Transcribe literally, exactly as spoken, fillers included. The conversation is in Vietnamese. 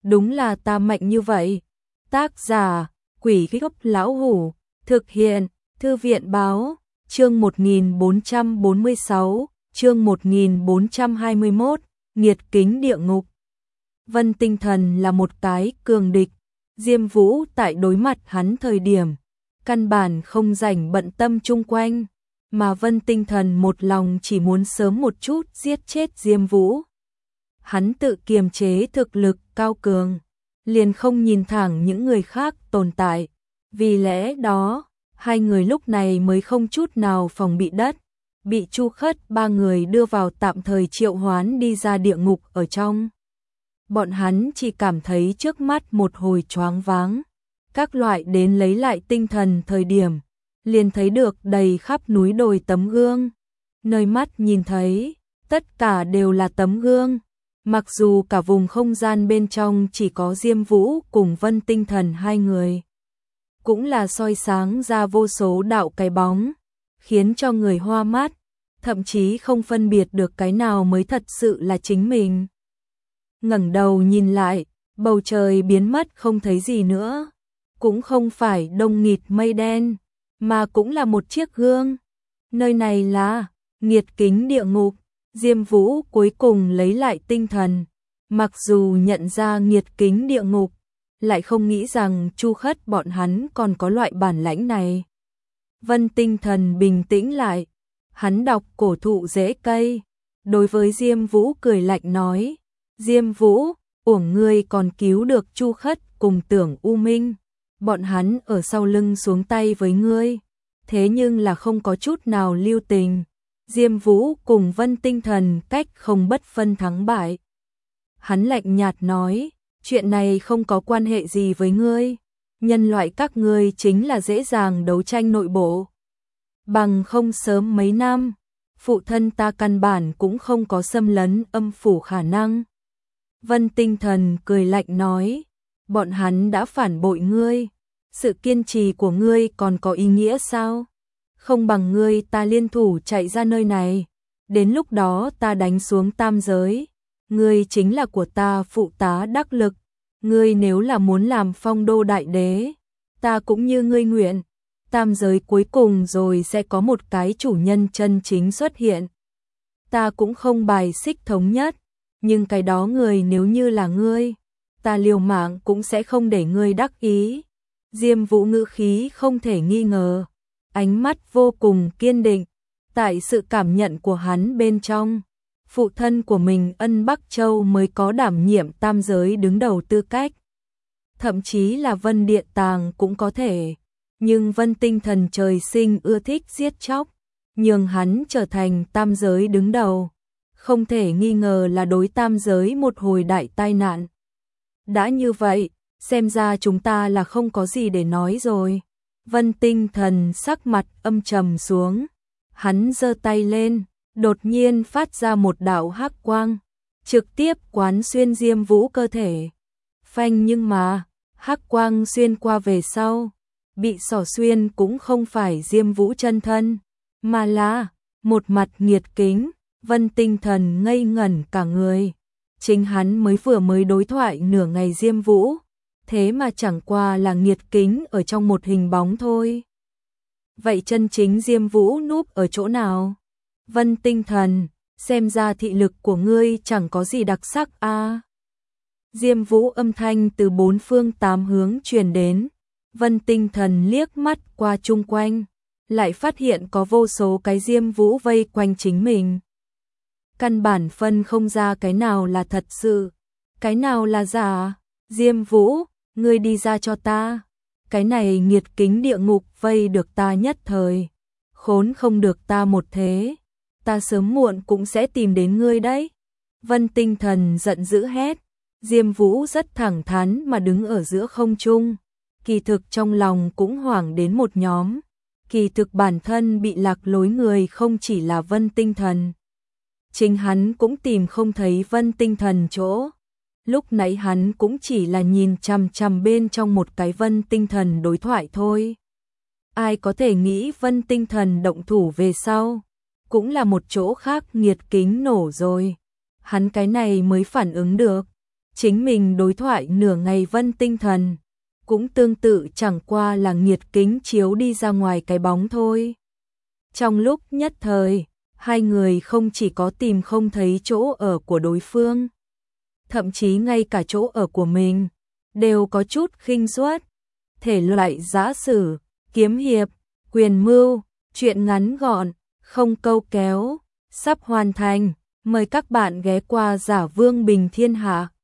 đúng là ta mạnh như vậy. Tác giả, Quỷ Gốc Lão Hủ, thực hiện, Thư viện Báo, chương một nghìn bốn trăm bốn mươi sáu, chương một nghìn bốn trăm hai mươi mốt, nghiệt kính địa ngục. Vân Tinh Thần là một cái cường địch, Diêm Vũ tại đối mặt hắn thời điểm, căn bản không rảnh bận tâm chung quanh, mà Vân Tinh Thần một lòng chỉ muốn sớm một chút giết chết Diêm Vũ. Hắn tự kiềm chế thực lực cao cường, liền không nhìn thẳng những người khác tồn tại, vì lẽ đó, hai người lúc này mới không chút nào phòng bị đất, bị Chu Khất ba người đưa vào tạm thời triệu hoán đi ra địa ngục ở trong. Bọn hắn chỉ cảm thấy trước mắt một hồi choáng váng, các loại đến lấy lại tinh thần thời điểm, liền thấy được đầy khắp núi đồi tấm gương, nơi mắt nhìn thấy, tất cả đều là tấm gương, mặc dù cả vùng không gian bên trong chỉ có Diêm Vũ cùng Vân Tinh Thần hai người, cũng là soi sáng ra vô số đạo cái bóng, khiến cho người hoa mắt, thậm chí không phân biệt được cái nào mới thật sự là chính mình. Ngẩng đầu nhìn lại, bầu trời biến mất không thấy gì nữa, cũng không phải đông nghịt mây đen, mà cũng là một chiếc gương. Nơi này là nghiệt kính địa ngục. Diêm Vũ cuối cùng lấy lại tinh thần, mặc dù nhận ra nghiệt kính địa ngục, lại không nghĩ rằng Chu Khất bọn hắn còn có loại bản lãnh này. Vân Tinh Thần bình tĩnh lại, hắn đọc cổ thụ rễ cây, đối với Diêm Vũ cười lạnh nói, Diêm Vũ, uổng ngươi còn cứu được Chu Khất cùng Tưởng U Minh, bọn hắn ở sau lưng xuống tay với ngươi, thế nhưng là không có chút nào lưu tình. Diêm Vũ cùng Vân Tinh Thần cách không bất phân thắng bại. Hắn lạnh nhạt nói, chuyện này không có quan hệ gì với ngươi, nhân loại các ngươi chính là dễ dàng đấu tranh nội bộ. Bằng không sớm mấy năm, phụ thân ta căn bản cũng không có xâm lấn âm phủ khả năng. Vân Tinh Thần cười lạnh nói, bọn hắn đã phản bội ngươi, sự kiên trì của ngươi còn có ý nghĩa sao? Không bằng ngươi ta liên thủ chạy ra nơi này, đến lúc đó ta đánh xuống tam giới, ngươi chính là của ta phụ tá đắc lực, ngươi nếu là muốn làm phong đô đại đế, ta cũng như ngươi nguyện, tam giới cuối cùng rồi sẽ có một cái chủ nhân chân chính xuất hiện. Ta cũng không bài xích thống nhất, nhưng cái đó người nếu như là ngươi, ta liều mạng cũng sẽ không để ngươi đắc ý. Diêm Vũ ngữ khí không thể nghi ngờ, ánh mắt vô cùng kiên định, tại sự cảm nhận của hắn bên trong, phụ thân của mình Ân Bắc Châu mới có đảm nhiệm tam giới đứng đầu tư cách. Thậm chí là Vân Điện Tàng cũng có thể, nhưng Vân Tinh Thần trời sinh ưa thích giết chóc, nhường hắn trở thành tam giới đứng đầu, không thể nghi ngờ là đối tam giới một hồi đại tai nạn. Đã như vậy, xem ra chúng ta là không có gì để nói rồi. Vân Tinh Thần sắc mặt âm trầm xuống, hắn giơ tay lên, đột nhiên phát ra một đạo hắc quang, trực tiếp quán xuyên Diêm Vũ cơ thể. Phanh, nhưng mà, hắc quang xuyên qua về sau, bị xỏ xuyên cũng không phải Diêm Vũ chân thân, mà là một mặt nghiệt kính. Vân Tinh Thần ngây ngẩn cả người, chính hắn mới vừa mới đối thoại nửa ngày Diêm Vũ, thế mà chẳng qua là nghiệt kính ở trong một hình bóng thôi. Vậy chân chính Diêm Vũ núp ở chỗ nào? Vân Tinh Thần, xem ra thị lực của ngươi chẳng có gì đặc sắc a. À. Diêm Vũ âm thanh từ bốn phương tám hướng truyền đến, Vân Tinh Thần liếc mắt qua chung quanh, lại phát hiện có vô số cái Diêm Vũ vây quanh chính mình. Căn bản phân không ra cái nào là thật sự, cái nào là giả. Diêm Vũ, ngươi đi ra cho ta, cái này nghiệt kính địa ngục vây được ta nhất thời, khốn không được ta một thế, ta sớm muộn cũng sẽ tìm đến ngươi đấy. Vân Tinh Thần giận dữ hét, Diêm Vũ rất thẳng thắn mà đứng ở giữa không trung, kỳ thực trong lòng cũng hoảng đến một nhóm, kỳ thực bản thân bị lạc lối người không chỉ là Vân Tinh Thần. Chính hắn cũng tìm không thấy Vân Tinh Thần chỗ. Lúc nãy hắn cũng chỉ là nhìn chằm chằm bên trong một cái Vân Tinh Thần đối thoại thôi. Ai có thể nghĩ Vân Tinh Thần động thủ về sau, cũng là một chỗ khác nghiệt kính nổ rồi. Hắn cái này mới phản ứng được. chính mình đối thoại nửa ngày Vân tinh thần, cũng tương tự chẳng qua là nghiệt kính chiếu đi ra ngoài cái bóng thôi. Trong lúc nhất thời, hai người không chỉ có tìm không thấy chỗ ở của đối phương, thậm chí ngay cả chỗ ở của mình, đều có chút khinh suất. Thể loại giã sử, kiếm hiệp, quyền mưu, truyện ngắn gọn, không câu kéo, sắp hoàn thành. Mời các bạn ghé qua Giả Vương Bình Thiên Hạ.